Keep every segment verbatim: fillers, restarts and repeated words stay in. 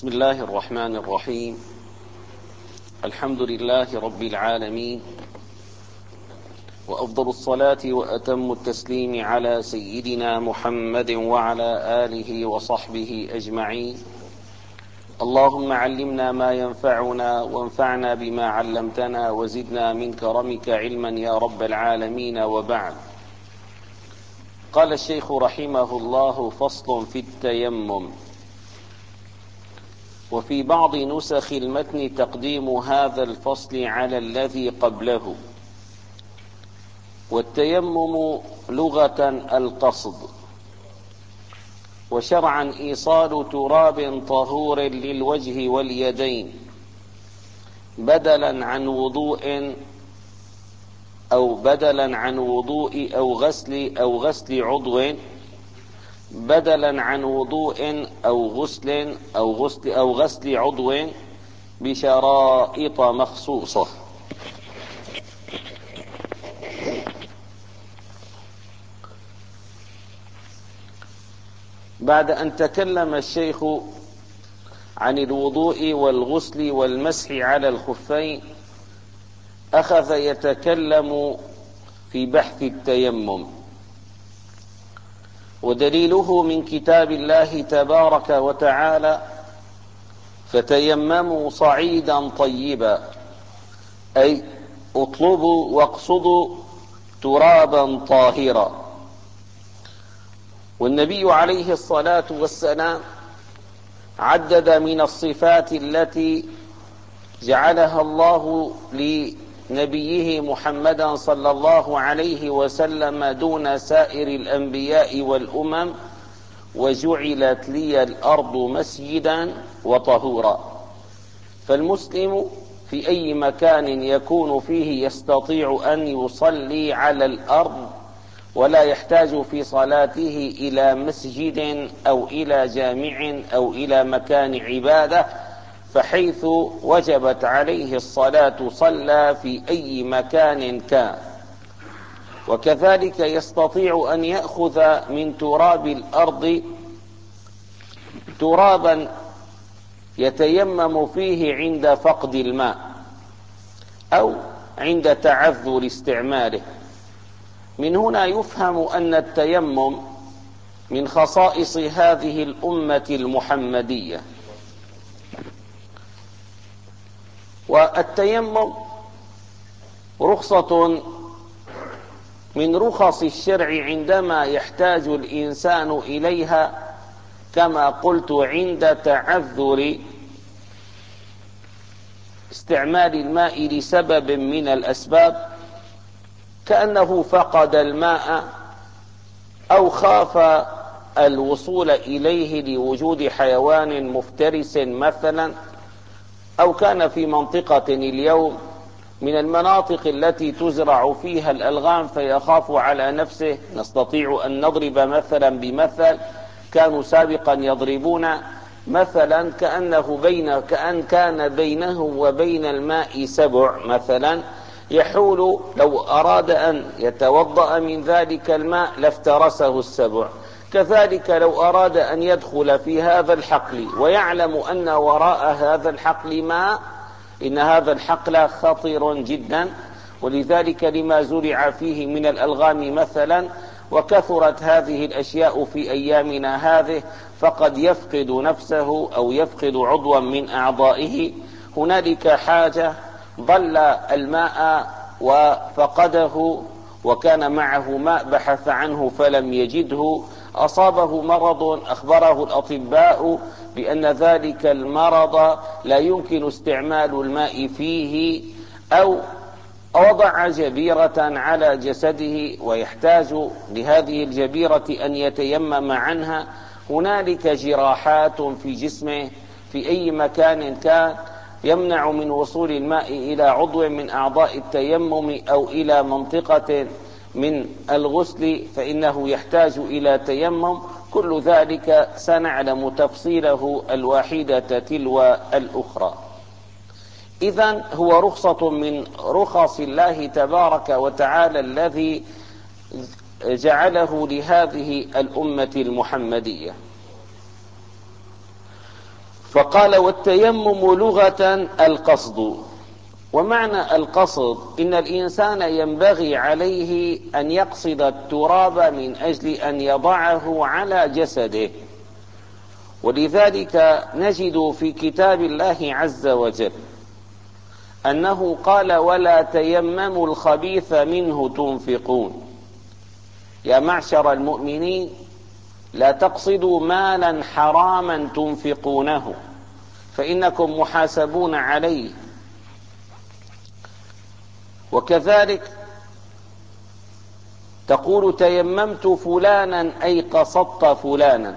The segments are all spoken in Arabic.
بسم الله الرحمن الرحيم. الحمد لله رب العالمين، وأفضل الصلاة وأتم التسليم على سيدنا محمد وعلى آله وصحبه أجمعين. اللهم علمنا ما ينفعنا وانفعنا بما علمتنا وزدنا من كرمك علما يا رب العالمين. وبعد، قال الشيخ رحمه الله: فصل في التيمم. وفي بعض نسخ المتن تقديم هذا الفصل على الذي قبله. والتيمم لغة القصد، وشرعا إيصال تراب طهور للوجه واليدين بدلا عن وضوء أو بدلا عن وضوء أو غسل أو غسل عضو بدلا عن وضوء أو غسل أو غسل أو غسل عضو بشرائط مخصوصة. بعد أن تكلم الشيخ عن الوضوء والغسل والمسح على الخفين، أخذ يتكلم في بحث التيمم، ودليله من كتاب الله تبارك وتعالى: فتيمموا صعيدا طيبا، أي اطلبوا واقصدوا ترابا طاهرا. والنبي عليه الصلاة والسلام عدد من الصفات التي جعلها الله لنبيه محمدا صلى الله عليه وسلم دون سائر الأنبياء والأمم: وجعلت لي الأرض مسجدا وطهورا. فالمسلم في أي مكان يكون فيه يستطيع أن يصلي على الأرض، ولا يحتاج في صلاته إلى مسجد أو إلى جامع أو إلى مكان عبادة، فحيث وجبت عليه الصلاة صلى في أي مكان كان. وكذلك يستطيع أن يأخذ من تراب الأرض ترابا يتيمم فيه عند فقد الماء أو عند تعذر استعماله. من هنا يفهم أن التيمم من خصائص هذه الأمة المحمدية. والتيمم رخصة من رخص الشرع عندما يحتاج الإنسان إليها، كما قلت عند تعذر استعمال الماء لسبب من الأسباب، كأنه فقد الماء أو خاف الوصول إليه لوجود حيوان مفترس مثلا، أو كان في منطقة اليوم من المناطق التي تزرع فيها الألغام فيخاف على نفسه. نستطيع أن نضرب مثلا بمثل: كانوا سابقا يضربون مثلا كأنه بين كأن كان بينه وبين الماء سبع مثلا، يحول لو أراد أن يتوضأ من ذلك الماء لافترسه السبع. كذلك لو أراد أن يدخل في هذا الحقل ويعلم أن وراء هذا الحقل ماء، إن هذا الحقل خطير جدا، ولذلك لما زرع فيه من الألغام مثلا. وكثرت هذه الأشياء في أيامنا هذه، فقد يفقد نفسه أو يفقد عضوا من أعضائه. هنالك حاجة ضل الماء وفقده، وكان معه ماء بحث عنه فلم يجده، أصابه مرض أخبره الأطباء بأن ذلك المرض لا يمكن استعمال الماء فيه، أو وضع جبيرة على جسده ويحتاج لهذه الجبيرة أن يتيمم عنها. هنالك جراحات في جسمه في أي مكان كان يمنع من وصول الماء إلى عضو من أعضاء التيمم أو إلى منطقة من الغسل، فإنه يحتاج إلى تيمم. كل ذلك سنعلم تفصيله الواحدة تلو الأخرى. إذن هو رخصة من رخص الله تبارك وتعالى الذي جعله لهذه الأمة المحمدية. فقال والتيمم لغة القصد. ومعنى القصد إن الإنسان ينبغي عليه أن يقصد التراب من أجل أن يضعه على جسده. ولذلك نجد في كتاب الله عز وجل أنه قال ولا تيمموا الخبيث منه تنفقون. يا معشر المؤمنين لا تقصدوا مالا حراما تنفقونه فإنكم محاسبون عليه. وكذلك تقول تيممت فلانا أي قصدت فلانا.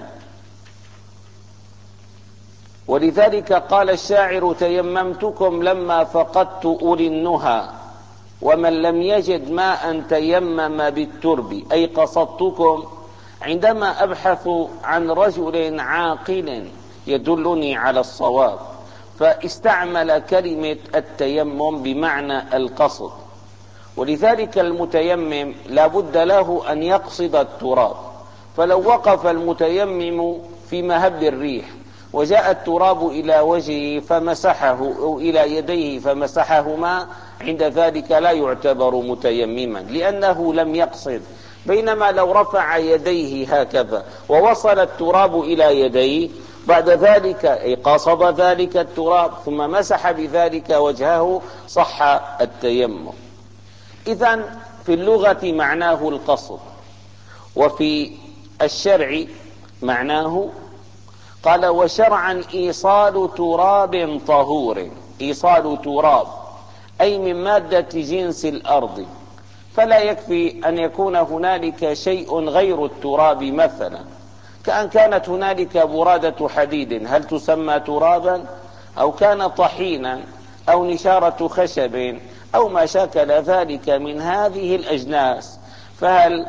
ولذلك قال الشاعر تيممتكم لما فقدت أولي النهى ومن لم يجد ماء تيمم بالترب، أي قصدتكم عندما أبحث عن رجل عاقل يدلني على الصواب، فاستعمل كلمة التيمم بمعنى القصد. ولذلك المتيمم لا بد له أن يقصد التراب. فلو وقف المتيمم في مهب الريح وجاء التراب إلى وجهه فمسحه أو إلى يديه فمسحهما، عند ذلك لا يعتبر متيمما لأنه لم يقصد. بينما لو رفع يديه هكذا ووصل التراب إلى يديه بعد ذلك أي قصد ذلك التراب ثم مسح بذلك وجهه صح التيمم. إذن في اللغة معناه القصد، وفي الشرع معناه قال وشرعا إيصال تراب طهور. إيصال تراب أي من مادة جنس الأرض، فلا يكفي أن يكون هنالك شيء غير التراب، مثلا كأن كانت هنالك برادة حديد هل تسمى ترابا؟ أو كان طحينا أو نشارة خشب أو ما شاكل ذلك من هذه الأجناس، فهل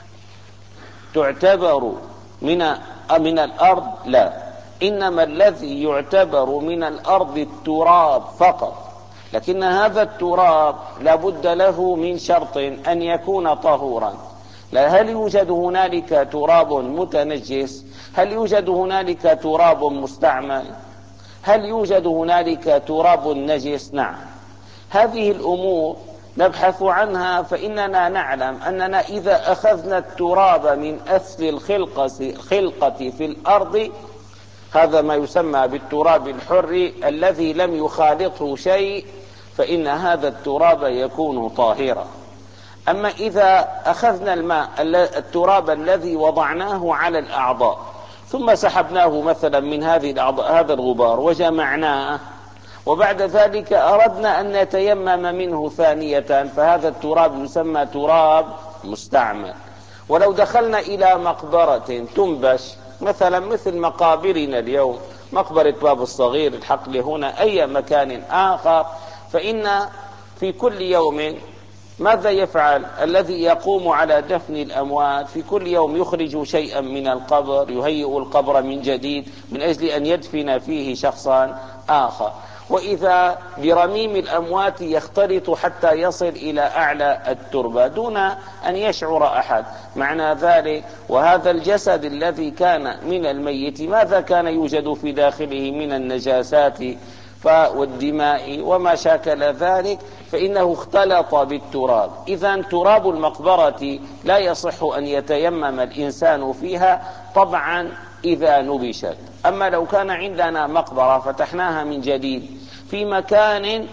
تعتبر من من الأرض؟ لا، إنما الذي يعتبر من الأرض التراب فقط. لكن هذا التراب لابد له من شرط أن يكون طهورا. هل يوجد هنالك تراب متنجس؟ هل يوجد هنالك تراب مستعمل؟ هل يوجد هنالك تراب نجس؟ نعم. هذه الأمور نبحث عنها، فإننا نعلم أننا إذا أخذنا التراب من أصل الخلقة في الأرض، هذا ما يسمى بالتراب الحر الذي لم يخالطه شيء، فإن هذا التراب يكون طاهرا. أما إذا أخذنا الماء التراب الذي وضعناه على الأعضاء ثم سحبناه مثلا من هذه الأعضاء هذا الغبار وجمعناه وبعد ذلك أردنا أن نتيمم منه ثانية، فهذا التراب يسمى تراب مستعمل. ولو دخلنا إلى مقبرة تنبش مثلا مثل مقابرنا اليوم، مقبرة باب الصغير، الحقل هنا، أي مكان آخر، فإن في كل يوم ماذا يفعل الذي يقوم على دفن الأموات؟ في كل يوم يخرج شيئا من القبر، يهيئ القبر من جديد من أجل أن يدفن فيه شخصا آخر. وإذا برميم الأموات يختلط حتى يصل إلى أعلى التربة دون أن يشعر أحد. معنى ذلك وهذا الجسد الذي كان من الميت ماذا كان يوجد في داخله من النجاسات والدماء وما شاكل ذلك، فإنه اختلط بالتراب. إذن تراب المقبرة لا يصح أن يتيمم الإنسان فيها طبعا إذا نبشت. أما لو كان عندنا مقبرة فتحناها من جديد في مكان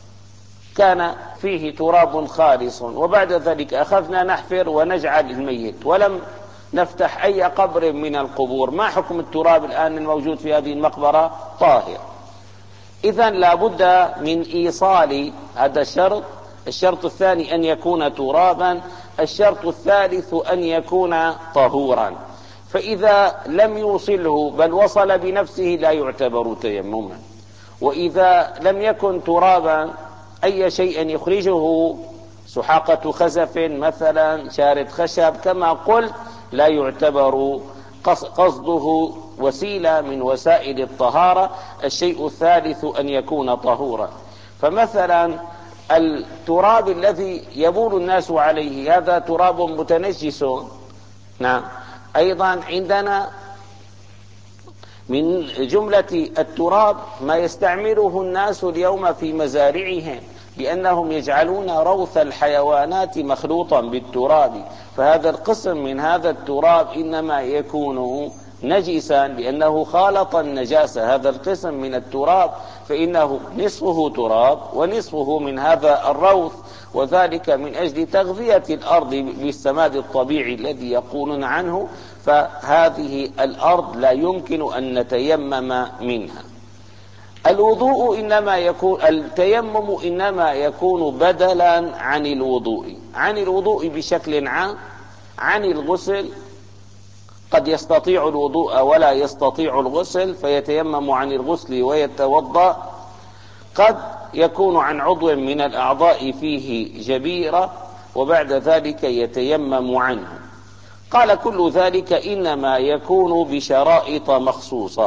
كان فيه تراب خالص وبعد ذلك أخذنا نحفر ونجعل الميت ولم نفتح أي قبر من القبور، ما حكم التراب الآن الموجود في هذه المقبرة؟ طاهر. إذن لا بد من إيصال هذا الشرط. الشرط الثاني أن يكون ترابا. الشرط الثالث أن يكون طهورا. فإذا لم يوصله بل وصل بنفسه لا يعتبر تيمما. وإذا لم يكن ترابا أي شيء يخرجه، سحاقة خزف مثلا، شارد خشب كما قلت، لا يعتبر قصده وسيلة من وسائل الطهارة. الشيء الثالث أن يكون طهورا. فمثلا التراب الذي يبول الناس عليه هذا تراب متنجس. نعم. أيضا عندنا من جملة التراب ما يستعمله الناس اليوم في مزارعهم، لأنهم يجعلون روث الحيوانات مخلوطا بالتراب، فهذا القسم من هذا التراب إنما يكون نجسا لأنه خالط النجاسة. هذا القسم من التراب فإنه نصفه تراب ونصفه من هذا الروث، وذلك من أجل تغذية الأرض بالسماد الطبيعي الذي يقولون عنه، فهذه الأرض لا يمكن أن نتيمم منها. الوضوء إنما يكون التيمم إنما يكون بدلا عن الوضوء عن الوضوء بشكل عام، عن الغسل. قد يستطيع الوضوء ولا يستطيع الغسل فيتيمم عن الغسل ويتوضأ. قد يكون عن عضو من الأعضاء فيه جبيرة وبعد ذلك يتيمم عنه. قال كل ذلك إنما يكون بشرائط مخصوصة.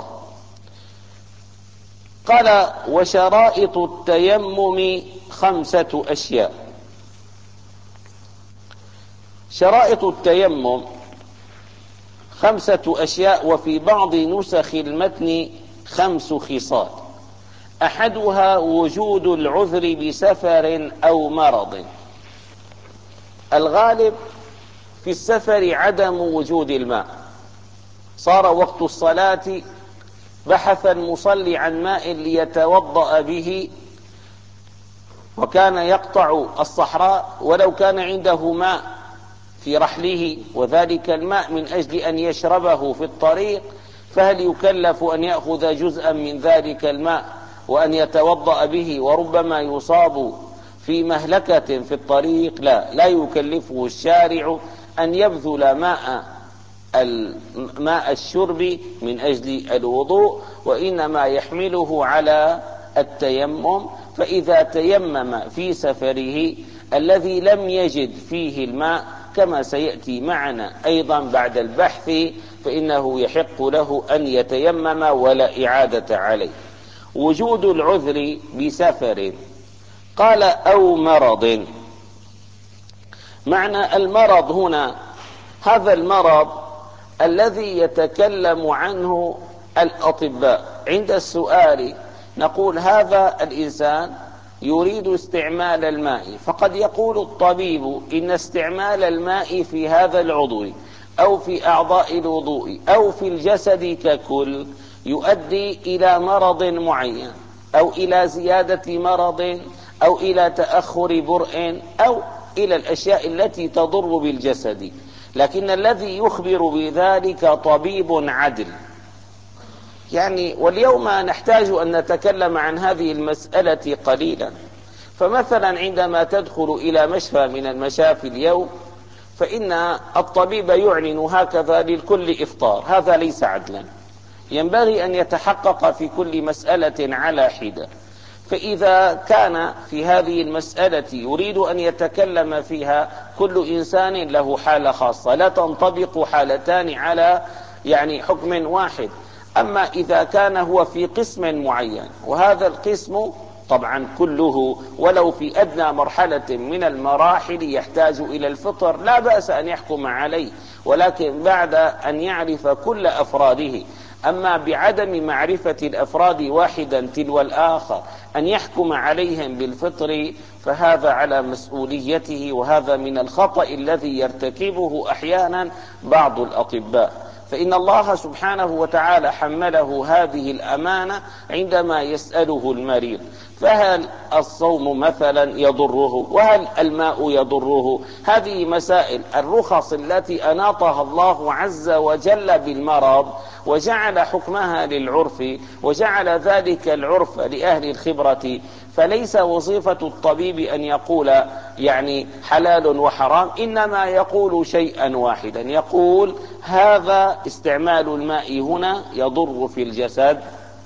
قال وشرائط التيمم خمسة أشياء. شرائط التيمم خمسة أشياء، وفي بعض نسخ المتن خمس خصال. أحدها وجود العذر بسفر أو مرض. الغالب في السفر عدم وجود الماء، صار وقت الصلاة بحث المصلي عن ماء ليتوضأ به، وكان يقطع الصحراء ولو كان عنده ماء في رحله، وذلك الماء من أجل أن يشربه في الطريق، فهل يكلف أن يأخذ جزءا من ذلك الماء وأن يتوضأ به وربما يصاب في مهلكة في الطريق؟ لا لا يكلفه الشارع أن يبذل ماء ماء الشرب من أجل الوضوء، وإنما يحمله على التيمم. فإذا تيمم في سفره الذي لم يجد فيه الماء كما سيأتي معنا أيضا بعد البحث، فإنه يحق له أن يتيمم ولا إعادة عليه. وجود العذر بسفر. قال أو مرض. معنى المرض هنا هذا المرض الذي يتكلم عنه الأطباء. عند السؤال نقول هذا الإنسان يريد استعمال الماء، فقد يقول الطبيب إن استعمال الماء في هذا العضو أو في أعضاء الوضوء أو في الجسد ككل يؤدي إلى مرض معين، أو إلى زيادة مرض، أو إلى تأخر برء، أو إلى الأشياء التي تضر بالجسد. لكن الذي يخبر بذلك طبيب عدل. يعني واليوم نحتاج أن نتكلم عن هذه المسألة قليلا. فمثلا عندما تدخل إلى مشفى من المشافي اليوم فإن الطبيب يعلن هكذا للكل إفطار، هذا ليس عدلا. ينبغي أن يتحقق في كل مسألة على حدة. فإذا كان في هذه المسألة يريد أن يتكلم فيها كل إنسان له حالة خاصة، لا تنطبق حالتان على يعني حكم واحد. أما إذا كان هو في قسم معين، وهذا القسم طبعا كله ولو في أدنى مرحلة من المراحل يحتاج إلى الفطر، لا بأس أن يحكم عليه، ولكن بعد أن يعرف كل أفراده. أما بعدم معرفة الأفراد واحدا تلو الآخر أن يحكم عليهم بالفطر فهذا على مسؤوليته، وهذا من الخطأ الذي يرتكبه أحيانا بعض الأطباء. فإن الله سبحانه وتعالى حمله هذه الأمانة عندما يسأله المريض فهل الصوم مثلا يضره، وهل الماء يضره؟ هذه مسائل الرخص التي أناطها الله عز وجل بالمرض وجعل حكمها للعرف، وجعل ذلك العرف لأهل الخبرة. فليس وظيفة الطبيب أن يقول يعني حلال وحرام، إنما يقول شيئا واحدا، يقول هذا استعمال الماء هنا يضر في الجسد،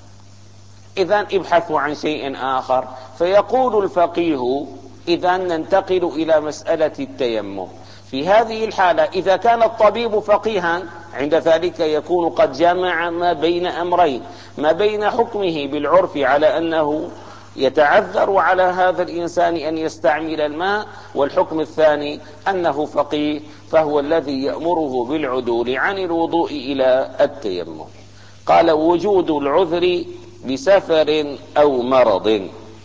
إذن ابحثوا عن شيء آخر. فيقول الفقيه إذن ننتقل إلى مسألة التيمم. في هذه الحالة إذا كان الطبيب فقيها عند ذلك يكون قد جمع ما بين أمرين، ما بين حكمه بالعرف على أنه يتعذر على هذا الإنسان أن يستعمل الماء، والحكم الثاني أنه فقيه فهو الذي يأمره بالعدول عن الوضوء إلى التيمم. قال وجود العذر بسفر أو مرض.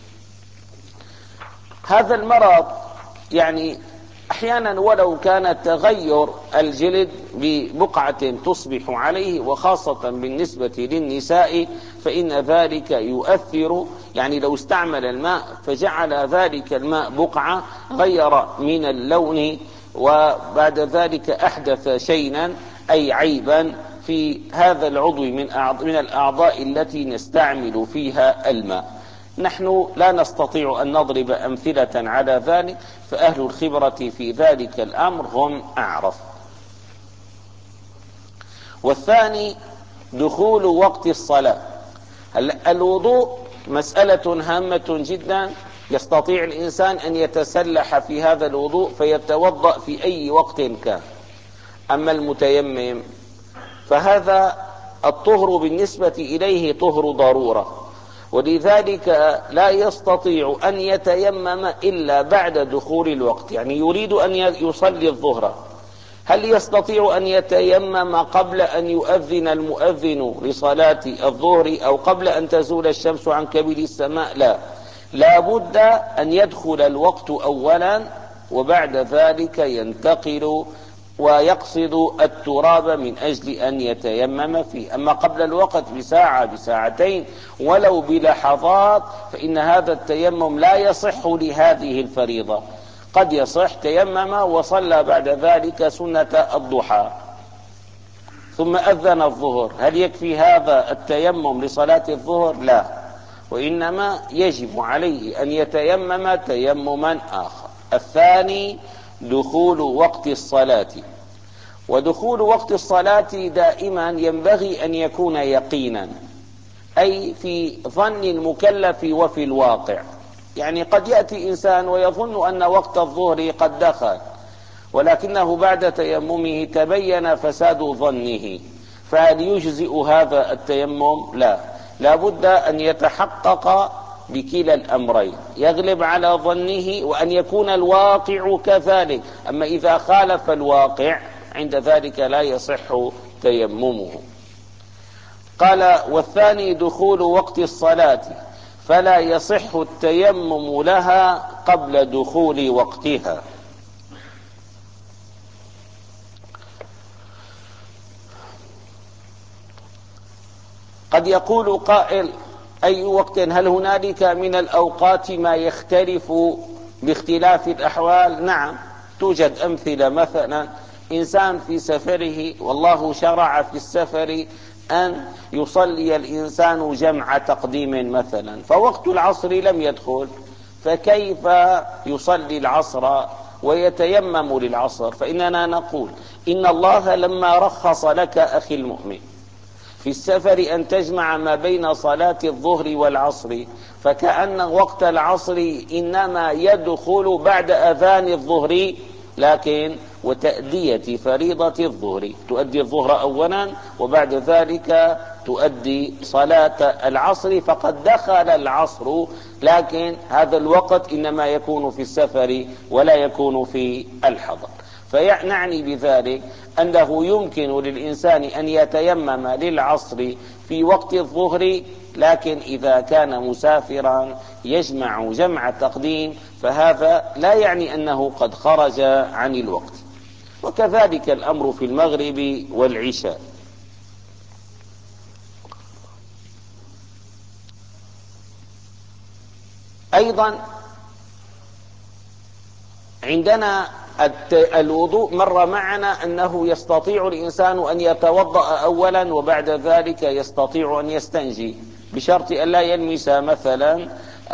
هذا المرض يعني أحيانا ولو كان تغير الجلد ببقعة تصبح عليه، وخاصة بالنسبة للنساء فإن ذلك يؤثر، يعني لو استعمل الماء فجعل ذلك الماء بقعة غير من اللون، وبعد ذلك أحدث شيئا أي عيبا في هذا العضو من الأعضاء التي نستعمل فيها الماء. نحن لا نستطيع أن نضرب أمثلة على ذلك، فأهل الخبرة في ذلك الأمر هم أعرف. والثاني دخول وقت الصلاة. الوضوء مسألة هامة جدا، يستطيع الإنسان أن يتسلح في هذا الوضوء فيتوضأ في أي وقت كان. أما المتيمم فهذا الطهر بالنسبة إليه طهر ضرورة، ولذلك لا يستطيع أن يتيمم إلا بعد دخول الوقت. يعني يريد أن يصلي الظهر، هل يستطيع أن يتيمم قبل أن يؤذن المؤذن لصلاة الظهر أو قبل أن تزول الشمس عن كبد السماء؟ لا، لا بد أن يدخل الوقت أولا وبعد ذلك ينتقل ويقصد التراب من أجل أن يتيمم فيه. أما قبل الوقت بساعة بساعتين ولو بلحظات فإن هذا التيمم لا يصح لهذه الفريضة. قد يصح تيمم وصلى بعد ذلك سنة الضحى ثم أذن الظهر، هل يكفي هذا التيمم لصلاة الظهر؟ لا، وإنما يجب عليه أن يتيمم تيمما آخر. الثاني دخول وقت الصلاة. ودخول وقت الصلاة دائما ينبغي أن يكون يقينا، أي في ظن المكلف وفي الواقع. يعني قد يأتي إنسان ويظن أن وقت الظهر قد دخل، ولكنه بعد تيممه تبين فساد ظنه، فهل يجزئ هذا التيمم؟ لا، لا بد أن يتحقق بكلا الأمرين، يغلب على ظنه وأن يكون الواقع كذلك. أما إذا خالف الواقع عند ذلك لا يصح تيممه. قال والثاني دخول وقت الصلاة، فلا يصح التيمم لها قبل دخول وقتها. قد يقول قائل أي وقت؟ هل هنالك من الأوقات ما يختلف باختلاف الأحوال؟ نعم، توجد أمثلة. مثلا إنسان في سفره والله شرع في السفر أن يصلي الإنسان جمع تقديم مثلا، فوقت العصر لم يدخل، فكيف يصلي العصر ويتيمم للعصر؟ فإننا نقول إن الله لما رخص لك أخي المؤمن في السفر أن تجمع ما بين صلاة الظهر والعصر، فكأن وقت العصر إنما يدخل بعد أذان الظهر، لكن وتأدية فريضة الظهر، تؤدي الظهر أولا وبعد ذلك تؤدي صلاة العصر، فقد دخل العصر، لكن هذا الوقت إنما يكون في السفر ولا يكون في الحضر. فيعني بذلك أنه يمكن للإنسان أن يتيمم للعصر في وقت الظهر، لكن إذا كان مسافرا يجمع جمع تقديم فهذا لا يعني أنه قد خرج عن الوقت. وكذلك الأمر في المغرب والعشاء. أيضا عندنا الوضوء مر معنا أنه يستطيع الإنسان أن يتوضأ أولا وبعد ذلك يستطيع أن يستنجي، بشرط أن لا يلمس مثلا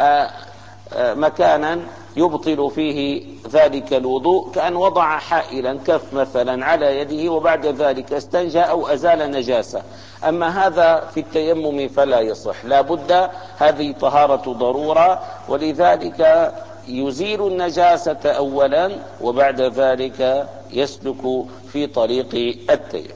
مكانا يبطل فيه ذلك الوضوء، كأن وضع حائلا كف مثلا على يده وبعد ذلك استنجى أو أزال نجاسة. أما هذا في التيمم فلا يصح، لا بد، هذه طهارة ضرورة، ولذلك يزيل النجاسة أولا وبعد ذلك يسلك في طريق التيمم.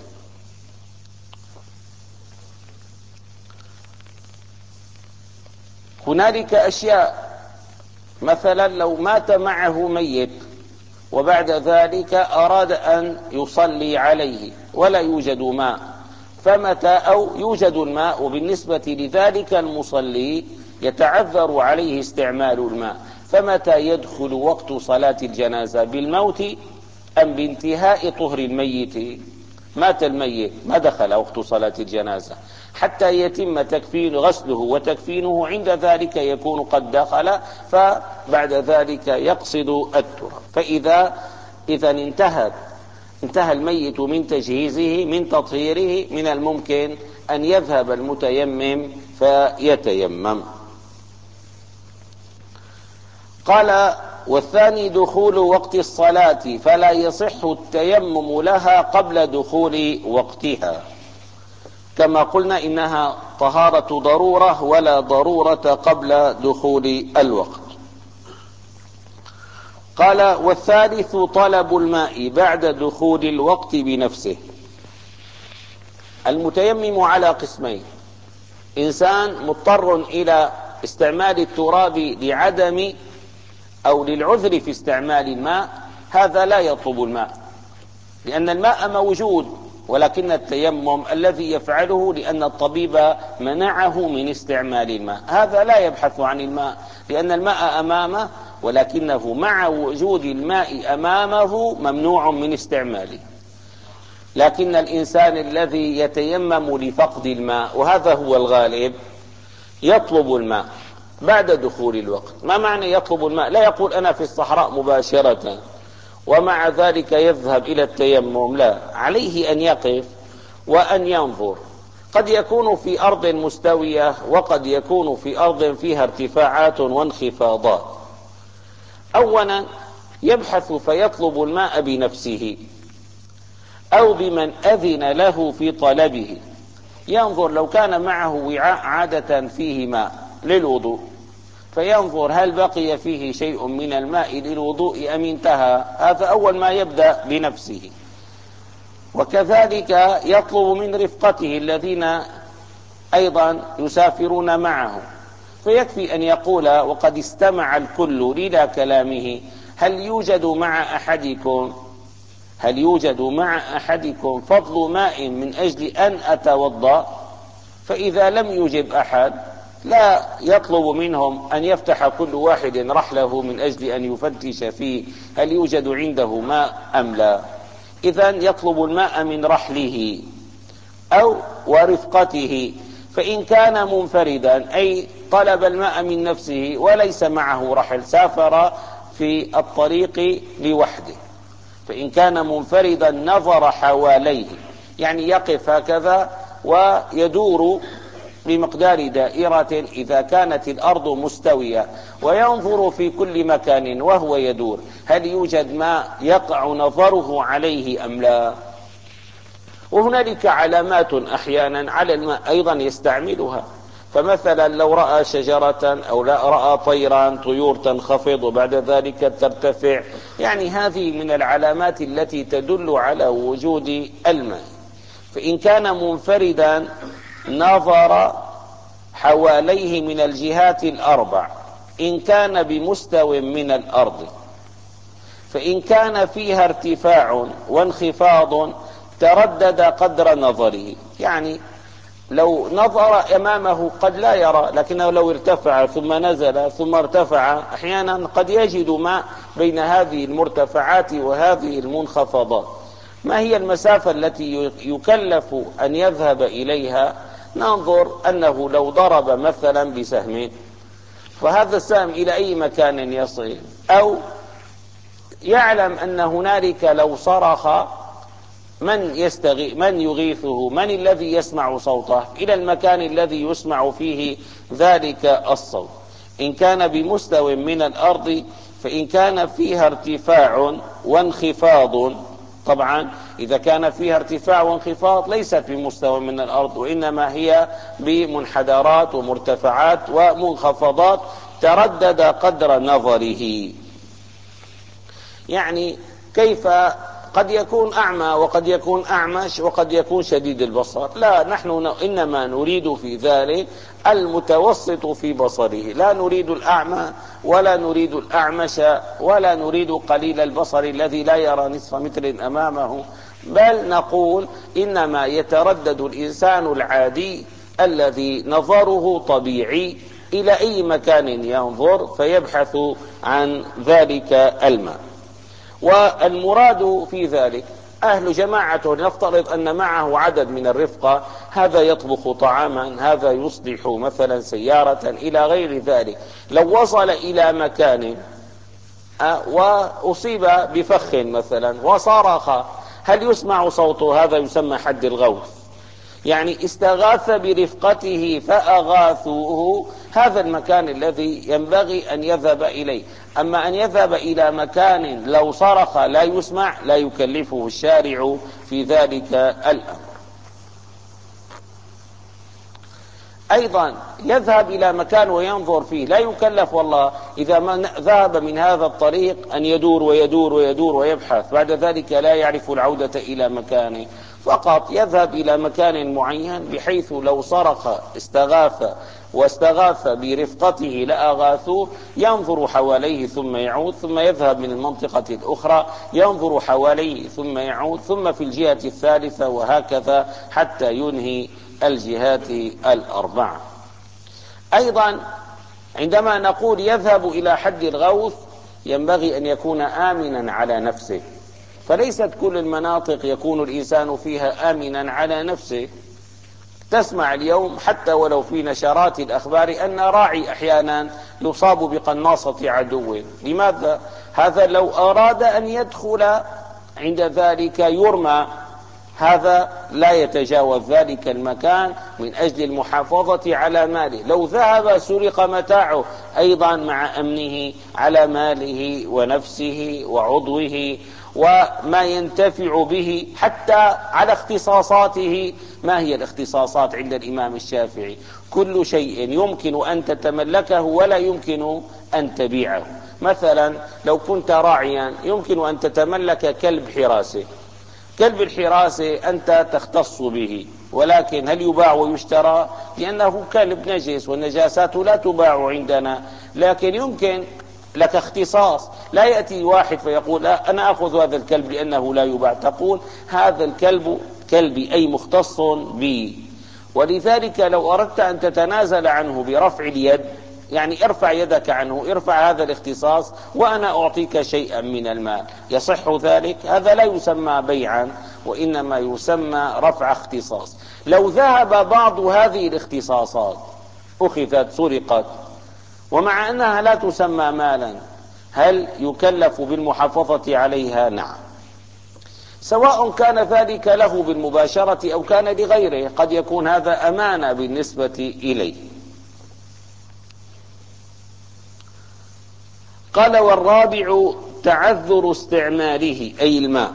هنالك أشياء، مثلا لو مات معه ميت وبعد ذلك أراد أن يصلي عليه ولا يوجد ماء، فمتى أو يوجد الماء، وبالنسبة لذلك المصلي يتعذر عليه استعمال الماء، فمتى يدخل وقت صلاة الجنازة؟ بالموت أم بانتهاء طهر الميت؟ مات الميت ما دخل وقت صلاة الجنازة حتى يتم تكفين غسله وتكفينه، عند ذلك يكون قد دخل، فبعد ذلك يقصد التراب. فإذا إذا انتهى انتهى الميت من تجهيزه من تطهيره، من الممكن أن يذهب المتيمم فيتيمم. قال: والثاني دخول وقت الصلاة، فلا يصح التيمم لها قبل دخول وقتها، كما قلنا إنها طهارة ضرورة ولا ضرورة قبل دخول الوقت. قال: والثالث طلب الماء بعد دخول الوقت بنفسه. المتيمم على قسمين: إنسان مضطر إلى استعمال التراب لعدم أو للعذر في استعمال الماء، هذا لا يطلب الماء لأن الماء موجود، ولكن التيمم الذي يفعله لأن الطبيب منعه من استعمال الماء، هذا لا يبحث عن الماء لأن الماء أمامه، ولكنه مع وجود الماء أمامه ممنوع من استعماله. لكن الإنسان الذي يتيمم لفقد الماء، وهذا هو الغالب، يطلب الماء بعد دخول الوقت. ما معنى يطلب الماء؟ لا يقول أنا في الصحراء مباشرة ومع ذلك يذهب إلى التيمم، لا، عليه أن يقف وأن ينظر. قد يكون في أرض مستوية وقد يكون في أرض فيها ارتفاعات وانخفاضات. أولا يبحث فيطلب الماء بنفسه أو بمن أذن له في طلبه. ينظر لو كان معه وعاء عادة فيه ماء للوضوء، فينظر هل بقي فيه شيء من الماء للوضوء أم انتهى، هذا أول ما يبدأ بنفسه. وكذلك يطلب من رفقته الذين أيضا يسافرون معه، فيكفي أن يقول وقد استمع الكل إلى كلامه: هل يوجد مع أحدكم هل يوجد مع أحدكم فضل ماء من أجل أن أتوضأ؟ فإذا لم يجب أحد لا يطلب منهم أن يفتح كل واحد رحله من أجل أن يفتش فيه هل يوجد عنده ماء أم لا. إذن يطلب الماء من رحله أو ورفقته. فإن كان منفردا أي طلب الماء من نفسه وليس معه رحل، سافر في الطريق لوحده، فإن كان منفردا نظر حواليه، يعني يقف هكذا ويدور بمقدار دائرة إذا كانت الأرض مستوية، وينظر في كل مكان وهو يدور هل يوجد ماء يقع نظره عليه أم لا. وهنالك علامات أحيانا على الماء أيضا يستعملها، فمثلا لو رأى شجرة أو لا رأى طيرا طيور تنخفض وبعد ذلك ترتفع، يعني هذه من العلامات التي تدل على وجود الماء. فإن كان منفردا نظر حواليه من الجهات الأربع إن كان بمستوى من الأرض، فإن كان فيها ارتفاع وانخفاض تردد قدر نظره، يعني لو نظر أمامه قد لا يرى، لكنه لو ارتفع ثم نزل ثم ارتفع أحيانا قد يجد ماء بين هذه المرتفعات وهذه المنخفضات. ما هي المسافة التي يكلف أن يذهب إليها؟ ننظر أنه لو ضرب مثلا بسهم، فهذا السهم إلى أي مكان يصل، أو يعلم أن هنالك لو صرخ من يستغي من يغيثه، من الذي يسمع صوته، إلى المكان الذي يسمع فيه ذلك الصوت. إن كان بمستوى من الأرض، فإن كان فيها ارتفاع وانخفاض، طبعا إذا كان فيها ارتفاع وانخفاض ليست بمستوى من الأرض، وإنما هي بمنحدرات ومرتفعات ومنخفضات تردد قدر نظره. يعني كيف قد يكون أعمى وقد يكون أعمش وقد يكون شديد البصر، لا، نحن إنما نريد في ذلك المتوسط في بصره، لا نريد الأعمى ولا نريد الأعمش ولا نريد قليل البصر الذي لا يرى نصف متر أمامه بل نقول إنما يتردد الإنسان العادي الذي نظره طبيعي إلى أي مكان ينظر فيبحث عن ذلك الماء. والمراد في ذلك أهل جماعة، نفترض أن معه عدد من الرفقة، هذا يطبخ طعاما، هذا يصلح مثلا سيارة إلى غير ذلك. لو وصل إلى مكان وأصيب بفخ مثلا وصرخ، هل يسمع صوته؟ هذا يسمى حد الغوث، يعني استغاث برفقته فأغاثوه. هذا المكان الذي ينبغي أن يذهب إليه. أما أن يذهب إلى مكان لو صرخ لا يسمع، لا يكلفه الشارع في ذلك الأمر. أيضا يذهب إلى مكان وينظر فيه، لا يكلف والله إذا ما ذهب من هذا الطريق أن يدور ويدور ويدور ويبحث، بعد ذلك لا يعرف العودة إلى مكانه، فقط يذهب إلى مكان معين بحيث لو صرخ استغاث واستغاث برفقته لأغاثوه، ينظر حواليه ثم يعود، ثم يذهب من المنطقة الأخرى ينظر حواليه ثم يعود، ثم في الجهة الثالثة، وهكذا حتى ينهي الجهات الأربعة. أيضا عندما نقول يذهب إلى حد الغوث ينبغي أن يكون آمنا على نفسه، فليست كل المناطق يكون الإنسان فيها آمنا على نفسه. تسمع اليوم حتى ولو في نشرات الأخبار أن راعي أحيانا يصاب بقناصة عدو. لماذا؟ هذا لو أراد أن يدخل عند ذلك يرمى، هذا لا يتجاوز ذلك المكان من أجل المحافظة على ماله. لو ذهب سرق متاعه أيضا مع أمنه على ماله ونفسه وعضوه وما ينتفع به، حتى على اختصاصاته. ما هي الاختصاصات عند الإمام الشافعي؟ كل شيء يمكن أن تتملكه ولا يمكن أن تبيعه. مثلا لو كنت راعيا يمكن أن تتملك كلب حراسة، كلب الحراسة أنت تختص به، ولكن هل يباع ويشترى؟ لأنه كلب نجس والنجاسات لا تباع عندنا، لكن يمكن لك اختصاص. لا يأتي واحد فيقول لا أنا أخذ هذا الكلب لأنه لا يباع، تقول هذا الكلب كلبي أي مختص بي. ولذلك لو أردت أن تتنازل عنه برفع اليد، يعني ارفع يدك عنه، ارفع هذا الاختصاص وأنا أعطيك شيئا من المال، يصح ذلك؟ هذا لا يسمى بيعا، وإنما يسمى رفع اختصاص. لو ذهب بعض هذه الاختصاصات أخذت سرقت ومع أنها لا تسمى مالا، هل يكلف بالمحافظة عليها؟ نعم، سواء كان ذلك له بالمباشرة أو كان لغيره، قد يكون هذا أمانة بالنسبة إليه. قال: والرابع تعذر استعماله أي الماء،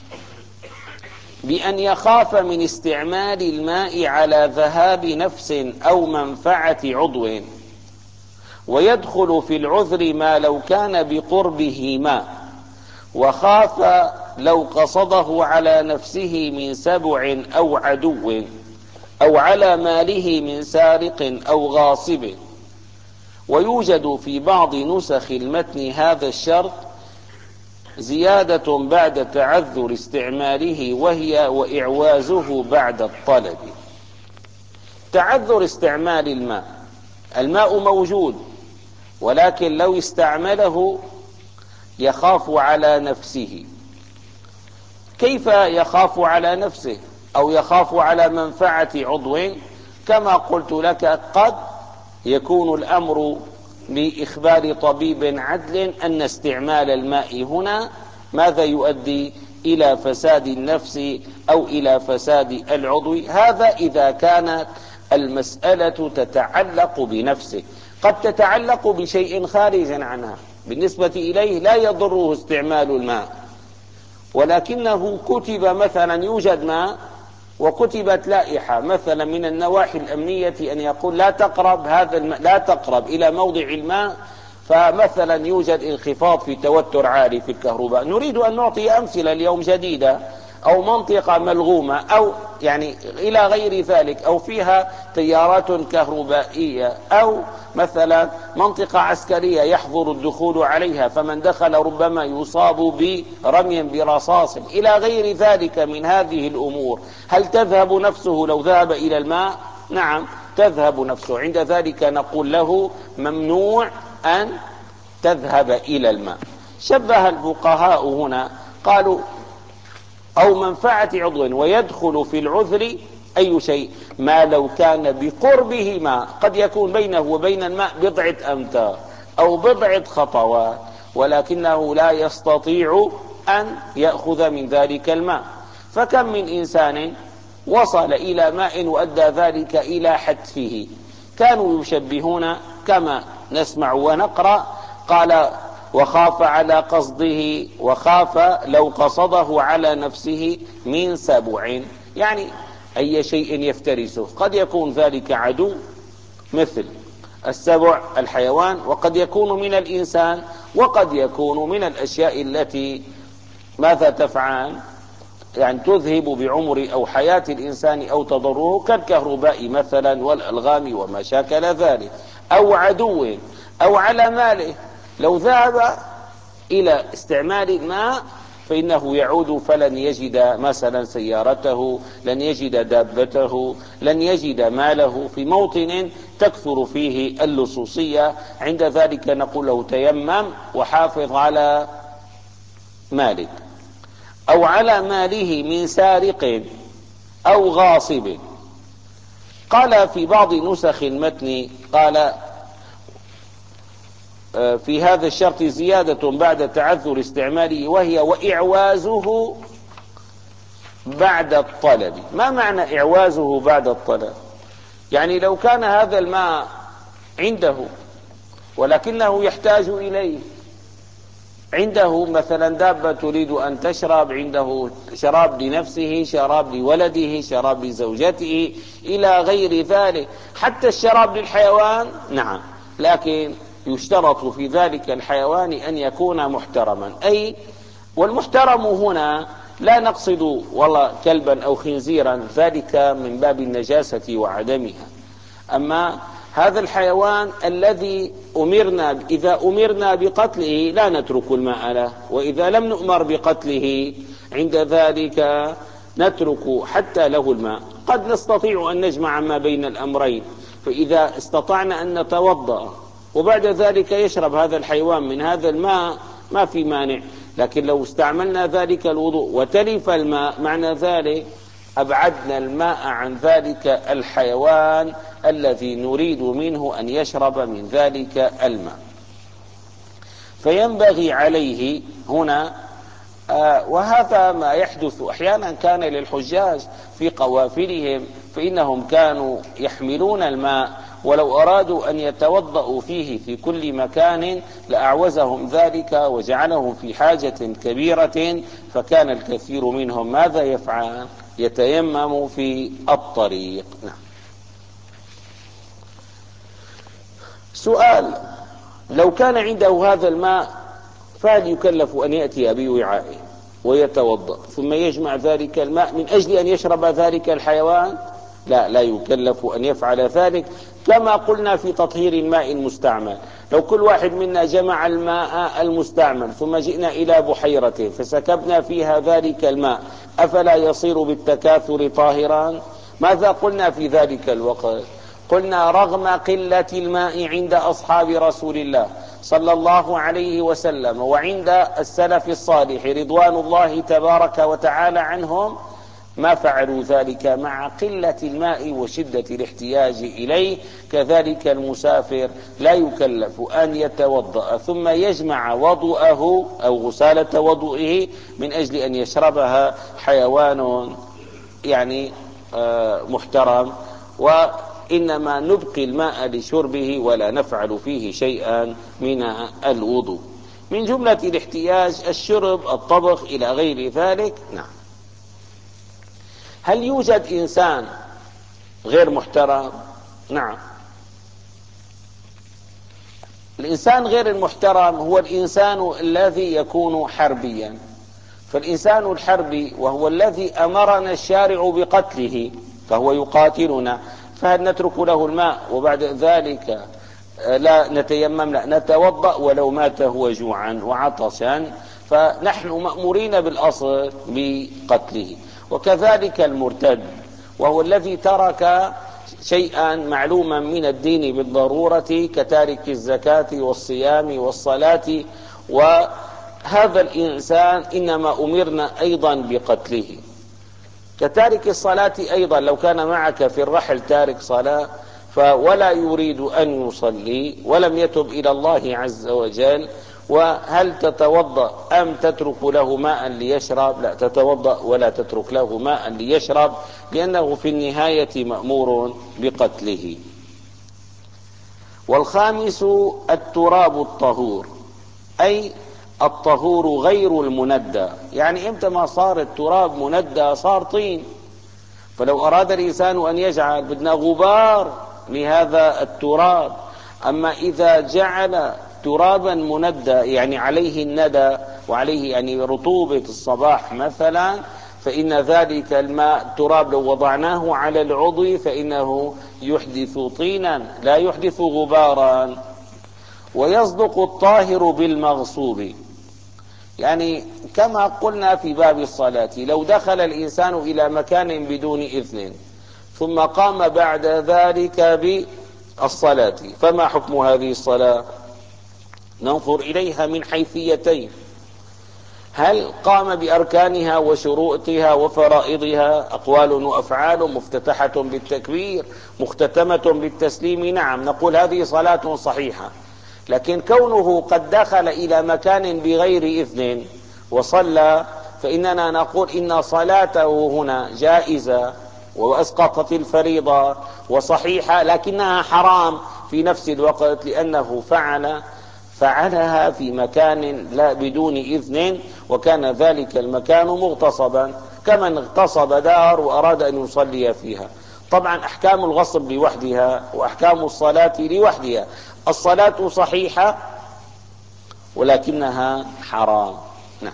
بأن يخاف من استعمال الماء على ذهاب نفس أو منفعة عضو، ويدخل في العذر ما لو كان بقربه ماء، وخاف لو قصده على نفسه من سبع أو عدو، أو على ماله من سارق أو غاصب. ويوجد في بعض نسخ المتن هذا الشرط زيادة بعد تعذر استعماله، وهي وإعوازه بعد الطلب. تعذر استعمال الماء، الماء موجود ولكن لو استعمله يخاف على نفسه. كيف يخاف على نفسه أو يخاف على منفعة عضو؟ كما قلت لك، قد يكون الأمر بإخبار طبيب عدل أن استعمال الماء هنا ماذا يؤدي؟ إلى فساد النفس أو إلى فساد العضو. هذا إذا كانت المسألة تتعلق بنفسه. قد تتعلق بشيء خارج عنها، بالنسبة إليه لا يضره استعمال الماء، ولكنه كتب مثلا يوجد ماء وكتبت لائحة مثلا من النواحي الأمنية أن يقول لا تقرب هذا الماء، لا تقرب إلى موضع الماء، فمثلا يوجد انخفاض في توتر عالي في الكهرباء. نريد أن نعطي أمثلة اليوم جديدة. أو منطقة ملغومة أو يعني إلى غير ذلك، أو فيها تيارات كهربائية، أو مثلا منطقة عسكرية يحظر الدخول عليها فمن دخل ربما يصاب برمي برصاص إلى غير ذلك من هذه الأمور، هل تذهب نفسه لو ذهب إلى الماء؟ نعم تذهب نفسه. عند ذلك نقول له ممنوع أن تذهب إلى الماء. شبه الفقهاء هنا قالوا أو منفعة عضو، ويدخل في العذر أي شيء ما لو كان بقربه ماء، قد يكون بينه وبين الماء بضعة أمتار أو بضعة خطوات ولكنه لا يستطيع أن يأخذ من ذلك الماء. فكم من إنسان وصل إلى ماء وأدى ذلك إلى حتفه. كانوا يشبهون كما نسمع ونقرأ، قال وخاف على قصده، وخاف لو قصده على نفسه من سبع، يعني أي شيء يفترسه، قد يكون ذلك عدو مثل السبع الحيوان، وقد يكون من الإنسان، وقد يكون من الأشياء التي ماذا تفعل يعني تذهب بعمر أو حياة الإنسان أو تضره، كالكهرباء مثلا والألغام وما شاكل ذلك، أو عدو، أو على ماله. لو ذهب إلى استعمال الماء فإنه يعود فلن يجد مثلا سيارته، لن يجد دابته، لن يجد ماله في موطن تكثر فيه اللصوصية. عند ذلك نقول له تيمم وحافظ على مالك، أو على ماله من سارق أو غاصب. قال في بعض نسخ المتن قال في هذا الشرط زيادة بعد تعذر استعماله، وهي وإعوازه بعد الطلب. ما معنى إعوازه بعد الطلب؟ يعني لو كان هذا الماء عنده ولكنه يحتاج إليه، عنده مثلا دابة تريد أن تشرب، عنده شراب لنفسه، شراب لولده، شراب لزوجته إلى غير ذلك، حتى الشراب للحيوان نعم، لكن يشترط في ذلك الحيوان أن يكون محترما. أي والمحترم هنا لا نقصد والله كلبا أو خنزيرا، ذلك من باب النجاسة وعدمها، أما هذا الحيوان الذي أمرنا إذا أمرنا بقتله لا نترك الماء له، وإذا لم نؤمر بقتله عند ذلك نترك حتى له الماء. قد نستطيع أن نجمع ما بين الأمرين، فإذا استطعنا أن نتوضأ وبعد ذلك يشرب هذا الحيوان من هذا الماء ما في مانع، لكن لو استعملنا ذلك الوضوء وتلف الماء معنى ذلك أبعدنا الماء عن ذلك الحيوان الذي نريد منه أن يشرب من ذلك الماء. فينبغي عليه هنا آه وهذا ما يحدث أحيانا كان للحجاج في قوافلهم، فإنهم كانوا يحملون الماء ولو أرادوا أن يتوضأوا فيه في كل مكان لأعوزهم ذلك وجعلهم في حاجة كبيرة، فكان الكثير منهم ماذا يفعل؟ يتيمم في الطريق. نعم. سؤال: لو كان عنده هذا الماء فهل يكلف أن يأتي بوعائه ويتوضأ ثم يجمع ذلك الماء من أجل أن يشرب ذلك الحيوان؟ لا، لا يكلف أن يفعل ذلك، كما قلنا في تطهير الماء المستعمل. لو كل واحد منا جمع الماء المستعمل ثم جئنا إلى بحيرة فسكبنا فيها ذلك الماء، أفلا يصير بالتكاثر طاهرا؟ ماذا قلنا في ذلك الوقت؟ قلنا رغم قلة الماء عند أصحاب رسول الله صلى الله عليه وسلم وعند السلف الصالح رضوان الله تبارك وتعالى عنهم ما فعلوا ذلك مع قلة الماء وشدة الاحتياج إليه. كذلك المسافر لا يكلف أن يتوضأ ثم يجمع وضوءه أو غسالة وضوئه من أجل أن يشربها حيوان يعني محترم، وإنما نبقي الماء لشربه ولا نفعل فيه شيئا من الوضوء. من جملة الاحتياج الشرب، الطبخ، إلى غير ذلك. نعم. هل يوجد إنسان غير محترم؟ نعم. الإنسان غير المحترم هو الإنسان الذي يكون حربيا، فالإنسان الحربي وهو الذي أمرنا الشارع بقتله فهو يقاتلنا، فهل نترك له الماء وبعد ذلك لا نتيمم؟ لا، نتوضأ ولو مات هو جوعا وعطشا، فنحن مأمورين بالأصل بقتله. وكذلك المرتد وهو الذي ترك شيئا معلوما من الدين بالضرورة كتارك الزكاة والصيام والصلاة، وهذا الإنسان إنما أمرنا أيضا بقتله. كتارك الصلاة أيضا، لو كان معك في الرحل تارك صلاة ولا يريد أن يصلي ولم يتب إلى الله عز وجل، وهل تتوضأ أم تترك له ماء ليشرب؟ لا، تتوضأ ولا تترك له ماء ليشرب، لأنه في النهاية مأمور بقتله. والخامس التراب الطهور، أي الطهور غير المندى. يعني إمتى ما صار التراب مندى؟ صار طين. فلو أراد الإنسان أن يجعل بدنا غبار لهذا التراب، أما إذا جعل ترابا مندى يعني عليه الندى وعليه يعني رطوبة الصباح مثلا، فإن ذلك الماء التراب لو وضعناه على العضو فإنه يحدث طينا لا يحدث غبارا. ويصدق الطاهر بالمغصوب، يعني كما قلنا في باب الصلاة، لو دخل الإنسان إلى مكان بدون إذن ثم قام بعد ذلك بالصلاة، فما حكم هذه الصلاة؟ ننظر إليها من حيثيتين: هل قام بأركانها وشروطها وفرائضها، أقوال وأفعال مفتتحة بالتكبير مختتمة بالتسليم؟ نعم، نقول هذه صلاة صحيحة. لكن كونه قد دخل إلى مكان بغير إذن وصلى، فإننا نقول إن صلاته هنا جائزة وأسقطت الفريضة وصحيحة، لكنها حرام في نفس الوقت، لأنه فعل فعلها في مكان لا بدون إذن، وكان ذلك المكان مغتصبا، كمن اغتصب دار وأراد أن يصلي فيها. طبعا أحكام الغصب لوحدها وأحكام الصلاة لوحدها. الصلاة صحيحة ولكنها حرام. نعم.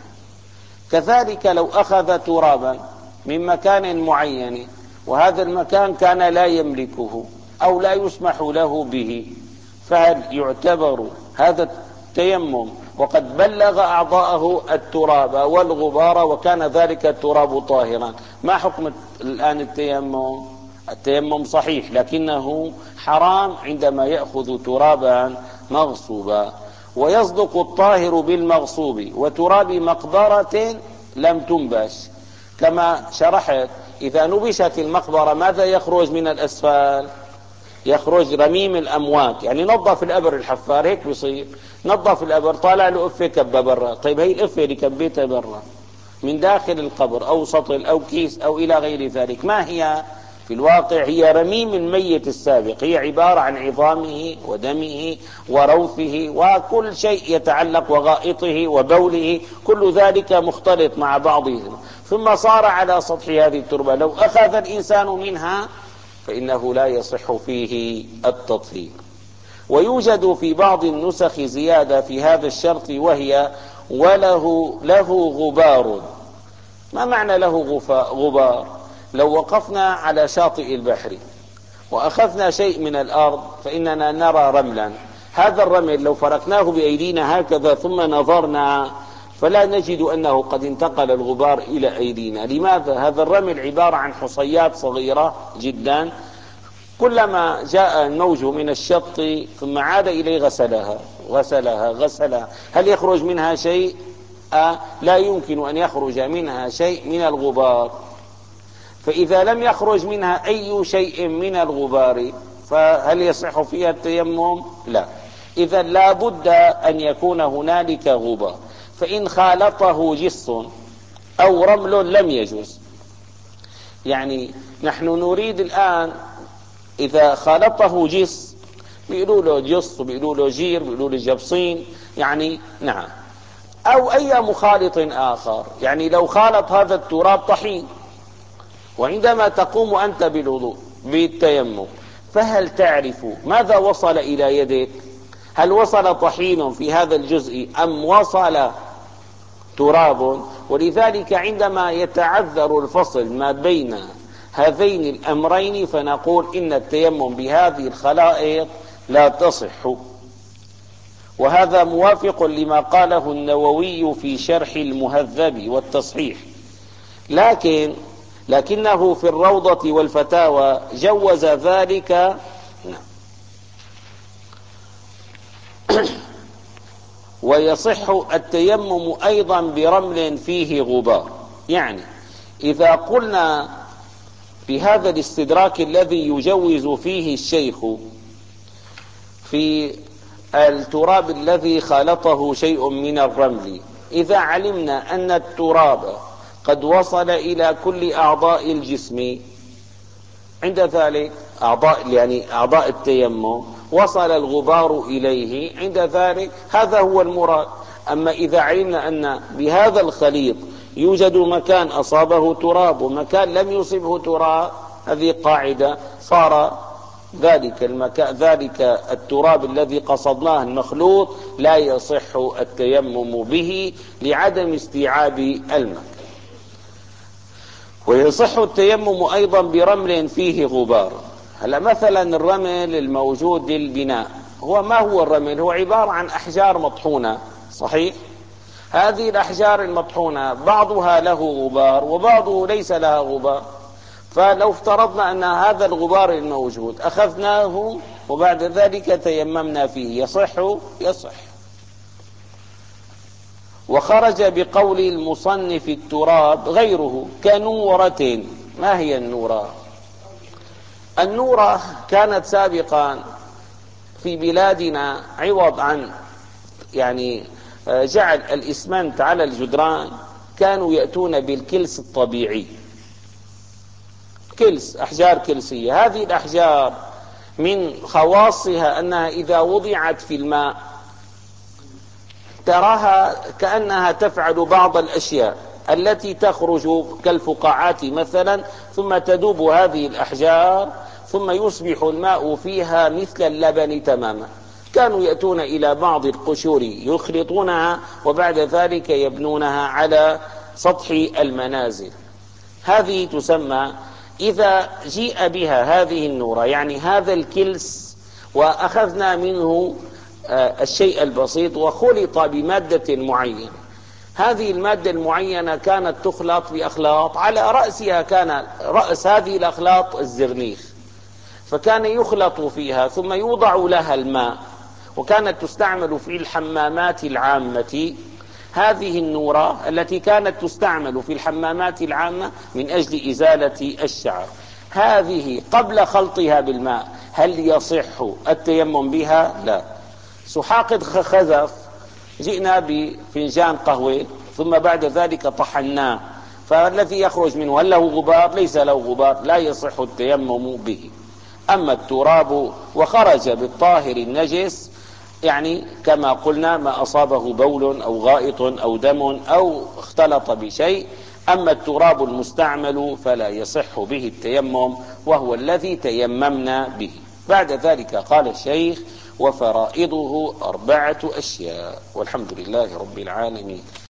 كذلك لو أخذ ترابا من مكان معين وهذا المكان كان لا يملكه أو لا يسمح له به، فهل يعتبر هذا التيمم وقد بلغ أعضاءه التراب والغبار وكان ذلك التراب طاهرا؟ ما حكم الآن التيمم؟ التيمم صحيح لكنه حرام عندما يأخذ ترابا مغصوبا. ويصدق الطاهر بالمغصوب وتراب مقبرة لم تنبش، كما شرحت إذا نبشت المقبرة ماذا يخرج من الأسفل؟ يخرج رميم الأموات، يعني نظف الأبر الحفار هيك بيصير، نظف الأبر طالع له أفة كبة برا. طيب هي الأفة اللي كبيتها برا من داخل القبر أو سطل أو كيس أو إلى غير ذلك، ما هي في الواقع؟ هي رميم الميت السابق، هي عبارة عن عظامه ودمه وروثه وكل شيء يتعلق وغائطه وبوله، كل ذلك مختلط مع بعضه، ثم صار على سطح هذه التربة. لو أخذ الإنسان منها فإنه لا يصح فيه التطهير. ويوجد في بعض النسخ زيادة في هذا الشرط، وهي وله له غبار. ما معنى له غبار؟ لو وقفنا على شاطئ البحر وأخذنا شيء من الأرض فإننا نرى رملا، هذا الرمل لو فركناه بأيدينا هكذا ثم نظرنا فلا نجد أنه قد انتقل الغبار إلى أيدينا. لماذا؟ هذا الرمل عبارة عن حصيات صغيرة جدا، كلما جاء الموج من الشط ثم عاد إليه غسلها غسلها غسلها. هل يخرج منها شيء؟ آه لا يمكن أن يخرج منها شيء من الغبار. فإذا لم يخرج منها أي شيء من الغبار فهل يصح فيها التيمم؟ لا. إذا لا بد أن يكون هنالك غبار، فإن خالطه جص أو رمل لم يجوز. يعني نحن نريد الآن إذا خالطه جص، بيقولوا له جص وبيقولوا له جير بيقولوا له جبصين، يعني نعم، أو أي مخالط آخر. يعني لو خالط هذا التراب طحين، وعندما تقوم أنت بالوضوء بالتيمم فهل تعرف ماذا وصل إلى يدك؟ هل وصل طحين في هذا الجزء أم وصل تراب؟ ولذلك عندما يتعذر الفصل ما بين هذين الأمرين فنقول إن التيمم بهذه الخلائط لا تصح. وهذا موافق لما قاله النووي في شرح المهذب والتصحيح، لكن لكنه في الروضة والفتاوى جوز ذلك. ويصح التيمم أيضا برمل فيه غبار. يعني إذا قلنا بهذا الاستدراك الذي يجوز فيه الشيخ في التراب الذي خالطه شيء من الرمل، إذا علمنا أن التراب قد وصل إلى كل أعضاء الجسم، عند ذلك أعضاء يعني أعضاء التيمم وصل الغبار إليه، عند ذلك هذا هو المراد. أما إذا علمنا أن بهذا الخليط يوجد مكان أصابه تراب ومكان لم يصبه تراب، هذه قاعدة، صار ذلك المكان ذلك التراب الذي قصدناه المخلوط لا يصح التيمم به لعدم استيعاب المكان. ويصح التيمم أيضا برمل فيه غبار. هلا مثلا الرمل الموجود للبناء، هو ما هو الرمل؟ هو عبارة عن أحجار مطحونة، صحيح؟ هذه الأحجار المطحونة بعضها له غبار وبعضه ليس لها غبار، فلو افترضنا أن هذا الغبار الموجود أخذناه وبعد ذلك تيممنا فيه، يصح؟ يصح. وخرج بقول المصنف التراب غيره كنورة. ما هي النورة؟ النورة كانت سابقا في بلادنا عوض عن يعني جعل الإسمنت على الجدران، كانوا يأتون بالكلس الطبيعي، كلس، أحجار كلسية. هذه الأحجار من خواصها أنها إذا وضعت في الماء تراها كأنها تفعل بعض الأشياء التي تخرج كالفقاعات مثلا، ثم تذوب هذه الأحجار ثم يصبح الماء فيها مثل اللبن تماما. كانوا يأتون إلى بعض القشور يخلطونها وبعد ذلك يبنونها على سطح المنازل. هذه تسمى، إذا جيء بها هذه النورة يعني هذا الكلس وأخذنا منه الشيء البسيط وخلط بمادة معينة، هذه المادة المعينة كانت تخلط بأخلاط، على رأسها كان رأس هذه الأخلاط الزرنيخ، فكان يخلط فيها ثم يوضع لها الماء، وكانت تستعمل في الحمامات العامة. هذه النورة التي كانت تستعمل في الحمامات العامة من أجل إزالة الشعر، هذه قبل خلطها بالماء هل يصح التيمم بها؟ لا. سحاقة خزف جئنا بفنجان قهوة ثم بعد ذلك طحناه، فالذي يخرج منه هل له غبار؟ ليس له غبار، لا يصح التيمم به. أما التراب وخرج بالطاهر النجس، يعني كما قلنا ما أصابه بول أو غائط أو دم أو اختلط بشيء. أما التراب المستعمل فلا يصح به التيمم، وهو الذي تيممنا به. بعد ذلك قال الشيخ: وفرائضه أربعة أشياء، والحمد لله رب العالمين.